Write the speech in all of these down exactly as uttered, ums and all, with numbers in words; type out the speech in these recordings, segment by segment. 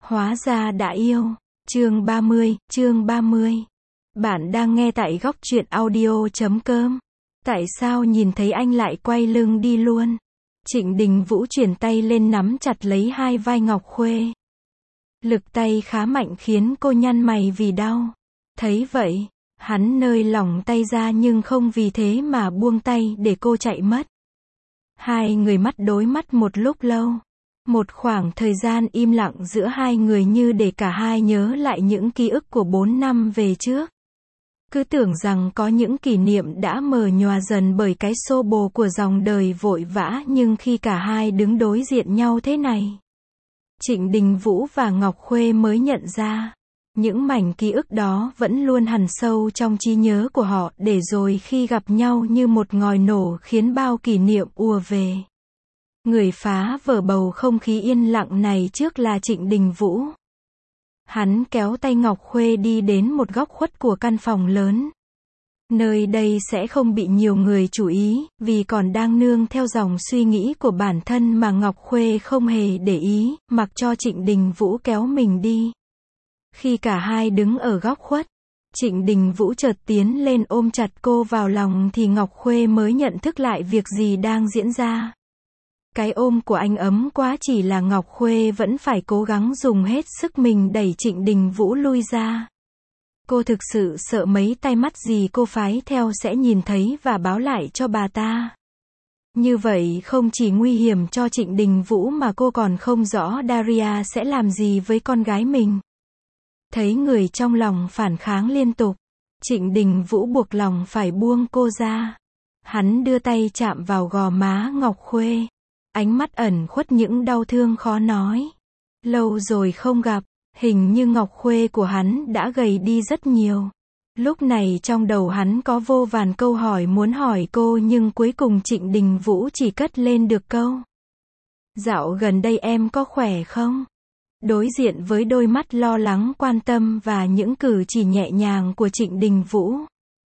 Hóa ra đã yêu. Chương ba mươi, chương ba mươi. Bạn đang nghe tại góc truyện audio chấm com. Tại sao nhìn thấy anh lại quay lưng đi luôn? Trịnh Đình Vũ chuyển tay lên nắm chặt lấy hai vai Ngọc Khuê. Lực tay khá mạnh khiến cô nhăn mày vì đau. Thấy vậy, hắn nới lỏng tay ra nhưng không vì thế mà buông tay để cô chạy mất. Hai người mắt đối mắt một lúc lâu. Một khoảng thời gian im lặng giữa hai người như để cả hai nhớ lại những ký ức của bốn năm về trước. Cứ tưởng rằng có những kỷ niệm đã mờ nhòa dần bởi cái xô bồ của dòng đời vội vã, nhưng khi cả hai đứng đối diện nhau thế này, Trịnh Đình Vũ và Ngọc Khuê mới nhận ra, những mảnh ký ức đó vẫn luôn hằn sâu trong trí nhớ của họ, để rồi khi gặp nhau như một ngòi nổ khiến bao kỷ niệm ùa về. Người phá vỡ bầu không khí yên lặng này trước là Trịnh Đình Vũ. Hắn kéo tay Ngọc Khuê đi đến một góc khuất của căn phòng lớn. Nơi đây sẽ không bị nhiều người chú ý, vì còn đang nương theo dòng suy nghĩ của bản thân mà Ngọc Khuê không hề để ý, mặc cho Trịnh Đình Vũ kéo mình đi. Khi cả hai đứng ở góc khuất, Trịnh Đình Vũ chợt tiến lên ôm chặt cô vào lòng thì Ngọc Khuê mới nhận thức lại việc gì đang diễn ra. Cái ôm của anh ấm quá, chỉ là Ngọc Khuê vẫn phải cố gắng dùng hết sức mình đẩy Trịnh Đình Vũ lui ra. Cô thực sự sợ mấy tai mắt gì cô phái theo sẽ nhìn thấy và báo lại cho bà ta. Như vậy không chỉ nguy hiểm cho Trịnh Đình Vũ mà cô còn không rõ Daria sẽ làm gì với con gái mình. Thấy người trong lòng phản kháng liên tục, Trịnh Đình Vũ buộc lòng phải buông cô ra. Hắn đưa tay chạm vào gò má Ngọc Khuê. Ánh mắt ẩn khuất những đau thương khó nói. Lâu rồi không gặp, hình như Ngọc Khuê của hắn đã gầy đi rất nhiều. Lúc này trong đầu hắn có vô vàn câu hỏi muốn hỏi cô, nhưng cuối cùng Trịnh Đình Vũ chỉ cất lên được câu: "Dạo gần đây em có khỏe không?" Đối diện với đôi mắt lo lắng quan tâm và những cử chỉ nhẹ nhàng của Trịnh Đình Vũ,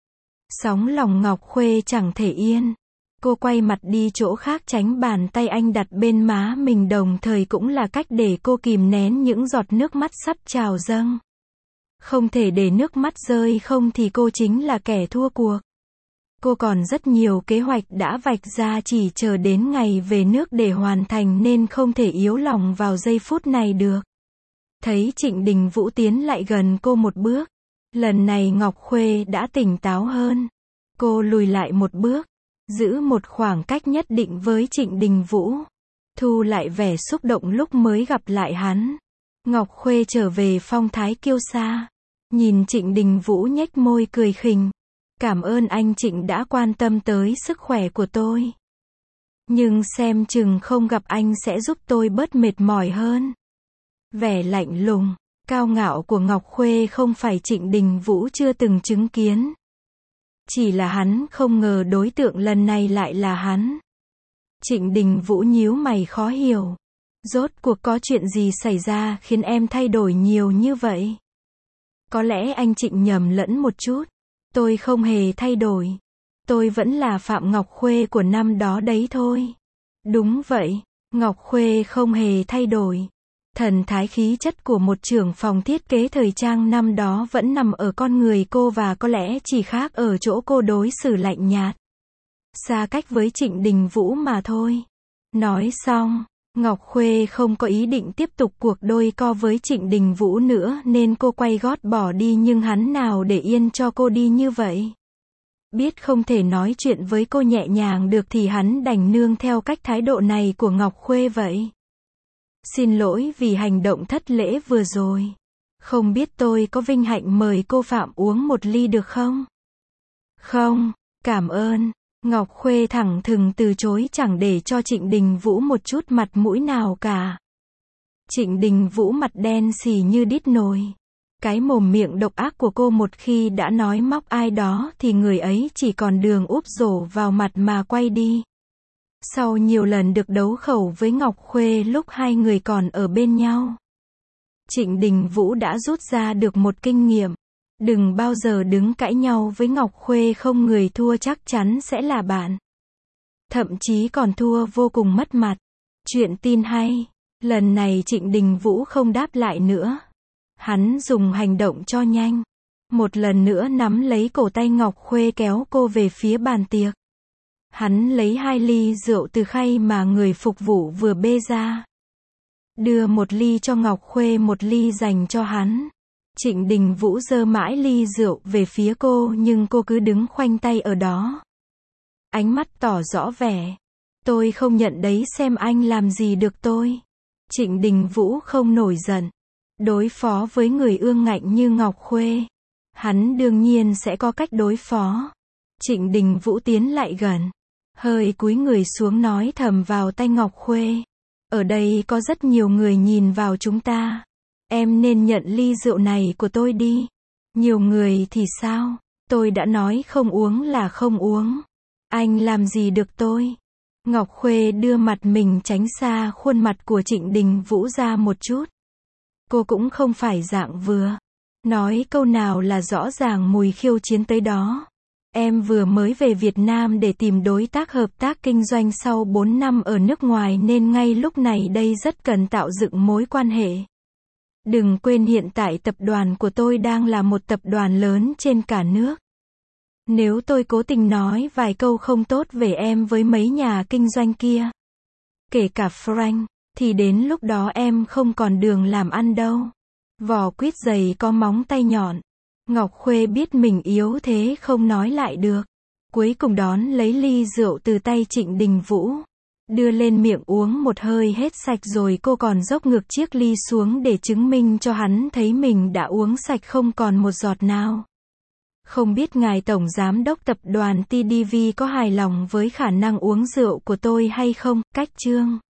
sóng lòng Ngọc Khuê chẳng thể yên. Cô quay mặt đi chỗ khác, tránh bàn tay anh đặt bên má mình, đồng thời cũng là cách để cô kìm nén những giọt nước mắt sắp trào dâng. Không thể để nước mắt rơi không thì cô chính là kẻ thua cuộc. Cô còn rất nhiều kế hoạch đã vạch ra, chỉ chờ đến ngày về nước để hoàn thành, nên không thể yếu lòng vào giây phút này được. Thấy Trịnh Đình Vũ tiến lại gần cô một bước. Lần này Ngọc Khuê đã tỉnh táo hơn. Cô lùi lại một bước, giữ một khoảng cách nhất định với Trịnh Đình Vũ, thu lại vẻ xúc động lúc mới gặp lại hắn. Ngọc Khuê trở về phong thái kiêu sa, nhìn Trịnh Đình Vũ nhếch môi cười khỉnh. "Cảm ơn anh Trịnh đã quan tâm tới sức khỏe của tôi. Nhưng xem chừng không gặp anh sẽ giúp tôi bớt mệt mỏi hơn." Vẻ lạnh lùng, cao ngạo của Ngọc Khuê không phải Trịnh Đình Vũ chưa từng chứng kiến. Chỉ là hắn không ngờ đối tượng lần này lại là hắn. Trịnh Đình Vũ nhíu mày khó hiểu. "Rốt cuộc có chuyện gì xảy ra khiến em thay đổi nhiều như vậy?" "Có lẽ anh Trịnh nhầm lẫn một chút. Tôi không hề thay đổi. Tôi vẫn là Phạm Ngọc Khuê của năm đó đấy thôi." "Đúng vậy, Ngọc Khuê không hề thay đổi." Thần thái khí chất của một trưởng phòng thiết kế thời trang năm đó vẫn nằm ở con người cô, và có lẽ chỉ khác ở chỗ cô đối xử lạnh nhạt, xa cách với Trịnh Đình Vũ mà thôi. Nói xong, Ngọc Khuê không có ý định tiếp tục cuộc đôi co với Trịnh Đình Vũ nữa nên cô quay gót bỏ đi, nhưng hắn nào để yên cho cô đi như vậy. Biết không thể nói chuyện với cô nhẹ nhàng được thì hắn đành nương theo cách thái độ này của Ngọc Khuê vậy. "Xin lỗi vì hành động thất lễ vừa rồi. Không biết tôi có vinh hạnh mời cô Phạm uống một ly được không?" "Không, cảm ơn." Ngọc Khuê thẳng thừng từ chối, chẳng để cho Trịnh Đình Vũ một chút mặt mũi nào cả. Trịnh Đình Vũ mặt đen xì như đít nồi. Cái mồm miệng độc ác của cô một khi đã nói móc ai đó thì người ấy chỉ còn đường úp rổ vào mặt mà quay đi. Sau nhiều lần được đấu khẩu với Ngọc Khuê lúc hai người còn ở bên nhau, Trịnh Đình Vũ đã rút ra được một kinh nghiệm. Đừng bao giờ đứng cãi nhau với Ngọc Khuê, không người thua chắc chắn sẽ là bạn. Thậm chí còn thua vô cùng mất mặt. Chuyện tin hay. Lần này Trịnh Đình Vũ không đáp lại nữa. Hắn dùng hành động cho nhanh. Một lần nữa nắm lấy cổ tay Ngọc Khuê kéo cô về phía bàn tiệc. Hắn lấy hai ly rượu từ khay mà người phục vụ vừa bê ra. Đưa một ly cho Ngọc Khuê, một ly dành cho hắn. Trịnh Đình Vũ giơ mãi ly rượu về phía cô nhưng cô cứ đứng khoanh tay ở đó. Ánh mắt tỏ rõ vẻ. Tôi không nhận đấy, xem anh làm gì được tôi. Trịnh Đình Vũ không nổi giận. Đối phó với người ương ngạnh như Ngọc Khuê, hắn đương nhiên sẽ có cách đối phó. Trịnh Đình Vũ tiến lại gần, hơi cúi người xuống nói thầm vào tai Ngọc Khuê. Ở đây có rất nhiều người nhìn vào chúng ta. Em nên nhận ly rượu này của tôi đi. Nhiều người thì sao? Tôi đã nói không uống là không uống. Anh làm gì được tôi? Ngọc Khuê đưa mặt mình tránh xa khuôn mặt của Trịnh Đình Vũ ra một chút. Cô cũng không phải dạng vừa. Nói câu nào là rõ ràng mùi khiêu chiến tới đó. Em vừa mới về Việt Nam để tìm đối tác hợp tác kinh doanh sau bốn năm ở nước ngoài nên ngay lúc này đây rất cần tạo dựng mối quan hệ. Đừng quên hiện tại tập đoàn của tôi đang là một tập đoàn lớn trên cả nước. Nếu tôi cố tình nói vài câu không tốt về em với mấy nhà kinh doanh kia, kể cả Frank, thì đến lúc đó em không còn đường làm ăn đâu. Vỏ quýt dày có móng tay nhọn. Ngọc Khuê biết mình yếu thế không nói lại được. Cuối cùng đón lấy ly rượu từ tay Trịnh Đình Vũ. Đưa lên miệng uống một hơi hết sạch rồi cô còn dốc ngược chiếc ly xuống để chứng minh cho hắn thấy mình đã uống sạch không còn một giọt nào. Không biết ngài Tổng Giám đốc Tập đoàn tê đê vê có hài lòng với khả năng uống rượu của tôi hay không? Cách chương